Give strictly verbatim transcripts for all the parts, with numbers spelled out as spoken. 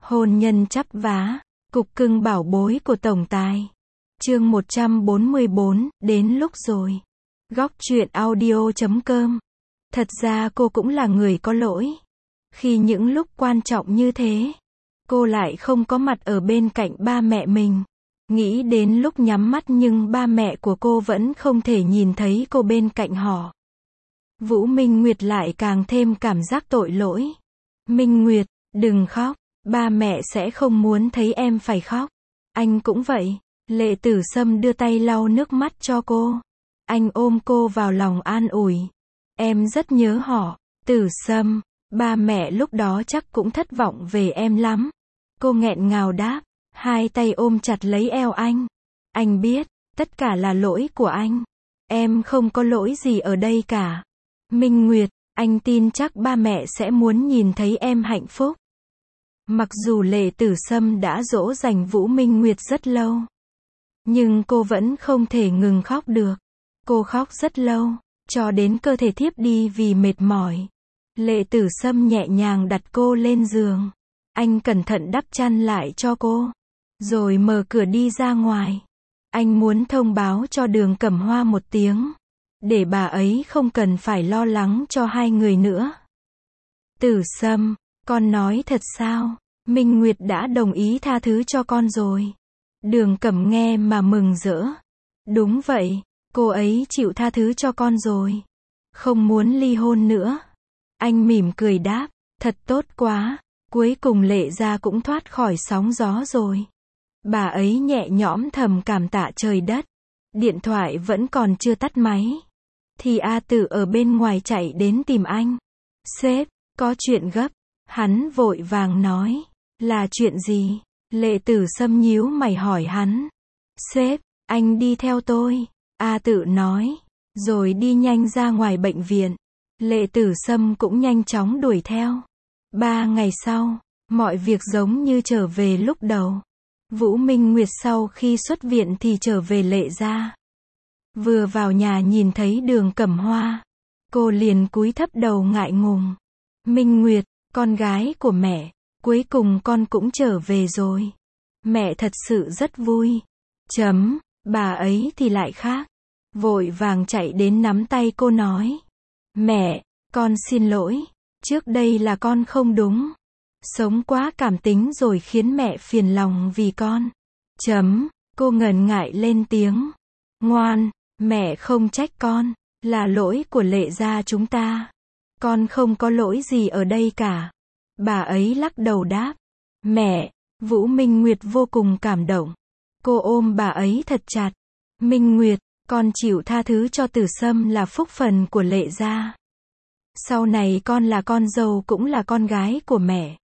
Hôn nhân chắp vá, cục cưng bảo bối của tổng tài. Chương một trăm bốn mươi bốn, đến lúc rồi. Góc truyện audio chấm com. Thật ra cô cũng là người có lỗi. Khi những lúc quan trọng như thế, cô lại không có mặt ở bên cạnh ba mẹ mình. Nghĩ đến lúc nhắm mắt nhưng ba mẹ của cô vẫn không thể nhìn thấy cô bên cạnh họ. Vũ Minh Nguyệt lại càng thêm cảm giác tội lỗi. Minh Nguyệt, đừng khóc, ba mẹ sẽ không muốn thấy em phải khóc. Anh cũng vậy. Lệ Tử Sâm đưa tay lau nước mắt cho cô. Anh ôm cô vào lòng an ủi. Em rất nhớ họ, Tử Sâm, ba mẹ lúc đó chắc cũng thất vọng về em lắm. Cô nghẹn ngào đáp, hai tay ôm chặt lấy eo anh. Anh biết, tất cả là lỗi của anh. Em không có lỗi gì ở đây cả. Minh Nguyệt, anh tin chắc ba mẹ sẽ muốn nhìn thấy em hạnh phúc. Mặc dù Lệ Tử Sâm đã dỗ dành Vũ Minh Nguyệt rất lâu, nhưng cô vẫn không thể ngừng khóc được. Cô khóc rất lâu, cho đến cơ thể thiếp đi vì mệt mỏi. Lệ Tử Sâm nhẹ nhàng đặt cô lên giường. Anh cẩn thận đắp chăn lại cho cô, rồi mở cửa đi ra ngoài. Anh muốn thông báo cho Đường Cẩm Hoa một tiếng, để bà ấy không cần phải lo lắng cho hai người nữa. Tử Sâm, con nói thật sao? Minh Nguyệt đã đồng ý tha thứ cho con rồi. Đường Cẩm nghe mà mừng rỡ. Đúng vậy, cô ấy chịu tha thứ cho con rồi. Không muốn ly hôn nữa. Anh mỉm cười đáp, thật tốt quá. Cuối cùng Lệ gia cũng thoát khỏi sóng gió rồi. Bà ấy nhẹ nhõm thầm cảm tạ trời đất. Điện thoại vẫn còn chưa tắt máy, thì A Tử ở bên ngoài chạy đến tìm anh. Sếp, có chuyện gấp. Hắn vội vàng nói. Là chuyện gì? Lệ Tử Sâm nhíu mày hỏi hắn. Sếp, anh đi theo tôi. A Tử nói. Rồi đi nhanh ra ngoài bệnh viện. Lệ Tử Sâm cũng nhanh chóng đuổi theo. Ba ngày sau, mọi việc giống như trở về lúc đầu. Vũ Minh Nguyệt sau khi xuất viện thì trở về Lệ gia. Vừa vào nhà nhìn thấy Đường Cẩm Hoa, cô liền cúi thấp đầu ngại ngùng. Minh Nguyệt, con gái của mẹ, cuối cùng con cũng trở về rồi. Mẹ thật sự rất vui. Chấm, bà ấy thì lại khác. Vội vàng chạy đến nắm tay cô nói. Mẹ, con xin lỗi. Trước đây là con không đúng. Sống quá cảm tính rồi khiến mẹ phiền lòng vì con. Chấm, cô ngần ngại lên tiếng. Ngoan, mẹ không trách con. Là lỗi của Lệ gia chúng ta. Con không có lỗi gì ở đây cả. Bà ấy lắc đầu đáp. Mẹ, Vũ Minh Nguyệt vô cùng cảm động. Cô ôm bà ấy thật chặt. Minh Nguyệt, con chịu tha thứ cho Tử Sâm là phúc phần của Lệ gia. Sau này con là con dâu cũng là con gái của mẹ.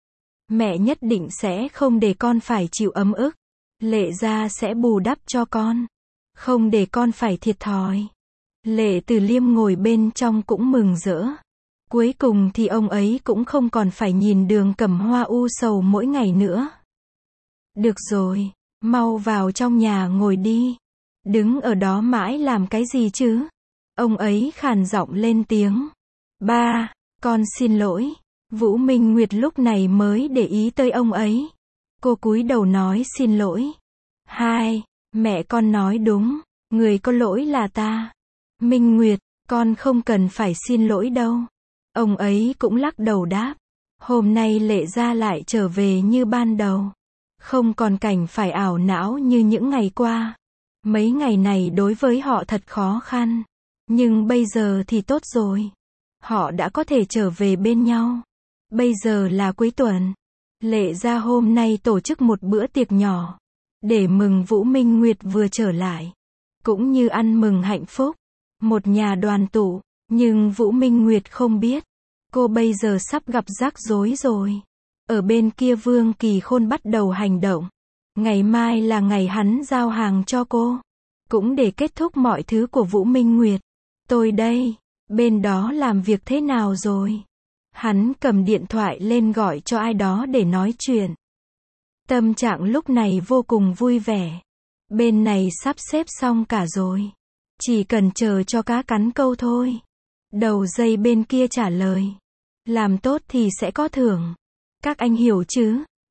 Mẹ nhất định sẽ không để con phải chịu ấm ức. Lệ gia sẽ bù đắp cho con. Không để con phải thiệt thòi. Lệ Tử Liêm ngồi bên trong cũng mừng rỡ. Cuối cùng thì ông ấy cũng không còn phải nhìn Đường Cẩm Hoa u sầu mỗi ngày nữa. Được rồi, mau vào trong nhà ngồi đi. Đứng ở đó mãi làm cái gì chứ? Ông ấy khàn giọng lên tiếng. Ba, con xin lỗi. Vũ Minh Nguyệt lúc này mới để ý tới ông ấy. Cô cúi đầu nói xin lỗi. Hai, mẹ con nói đúng, người có lỗi là ta. Minh Nguyệt, con không cần phải xin lỗi đâu. Ông ấy cũng lắc đầu đáp. Hôm nay Lệ gia lại trở về như ban đầu. Không còn cảnh phải ảo não như những ngày qua. Mấy ngày này đối với họ thật khó khăn. Nhưng bây giờ thì tốt rồi. Họ đã có thể trở về bên nhau. Bây giờ là cuối tuần. Lệ gia hôm nay tổ chức một bữa tiệc nhỏ. Để mừng Vũ Minh Nguyệt vừa trở lại. Cũng như ăn mừng hạnh phúc. Một nhà đoàn tụ. Nhưng Vũ Minh Nguyệt không biết. Cô bây giờ sắp gặp rắc rối rồi. Ở bên kia Vương Kỳ Khôn bắt đầu hành động. Ngày mai là ngày hắn giao hàng cho cô. Cũng để kết thúc mọi thứ của Vũ Minh Nguyệt. Tôi đây. Bên đó làm việc thế nào rồi? Hắn cầm điện thoại lên gọi cho ai đó để nói chuyện. Tâm trạng lúc này vô cùng vui vẻ. Bên này sắp xếp xong cả rồi. Chỉ cần chờ cho cá cắn câu thôi. Đầu dây bên kia trả lời. Làm tốt thì sẽ có thưởng. Các anh hiểu chứ?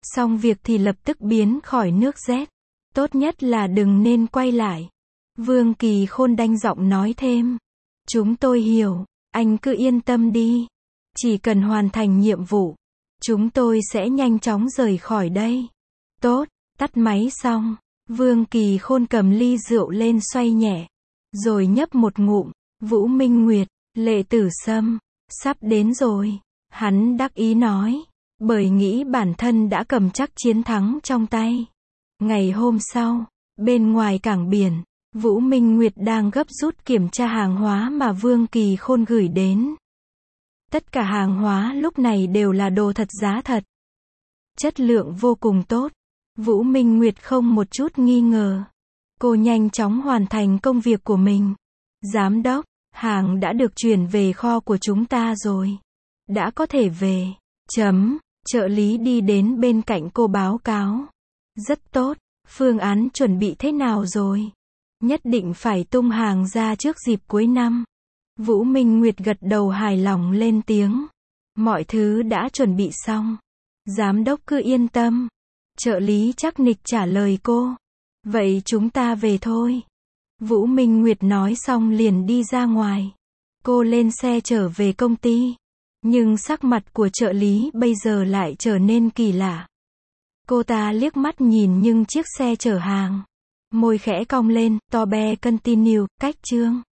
Xong việc thì lập tức biến khỏi nước rét. Tốt nhất là đừng nên quay lại. Vương Kỳ Khôn đanh giọng nói thêm. Chúng tôi hiểu, anh cứ yên tâm đi. Chỉ cần hoàn thành nhiệm vụ, chúng tôi sẽ nhanh chóng rời khỏi đây. Tốt, tắt máy xong, Vương Kỳ Khôn cầm ly rượu lên xoay nhẹ, rồi nhấp một ngụm. Vũ Minh Nguyệt, Lệ Tử Sâm, sắp đến rồi, hắn đắc ý nói, bởi nghĩ bản thân đã cầm chắc chiến thắng trong tay. Ngày hôm sau, bên ngoài cảng biển, Vũ Minh Nguyệt đang gấp rút kiểm tra hàng hóa mà Vương Kỳ Khôn gửi đến. Tất cả hàng hóa lúc này đều là đồ thật giá thật. Chất lượng vô cùng tốt. Vũ Minh Nguyệt không một chút nghi ngờ. Cô nhanh chóng hoàn thành công việc của mình. Giám đốc, hàng đã được chuyển về kho của chúng ta rồi. Đã có thể về. Chấm, trợ lý đi đến bên cạnh cô báo cáo. Rất tốt, phương án chuẩn bị thế nào rồi? Nhất định phải tung hàng ra trước dịp cuối năm. Vũ Minh Nguyệt gật đầu hài lòng lên tiếng. Mọi thứ đã chuẩn bị xong. Giám đốc cứ yên tâm. Trợ lý chắc nịch trả lời cô. Vậy chúng ta về thôi. Vũ Minh Nguyệt nói xong liền đi ra ngoài. Cô lên xe trở về công ty. Nhưng sắc mặt của trợ lý bây giờ lại trở nên kỳ lạ. Cô ta liếc mắt nhìn nhưng chiếc xe chở hàng. Môi khẽ cong lên, to be continue, cách chương.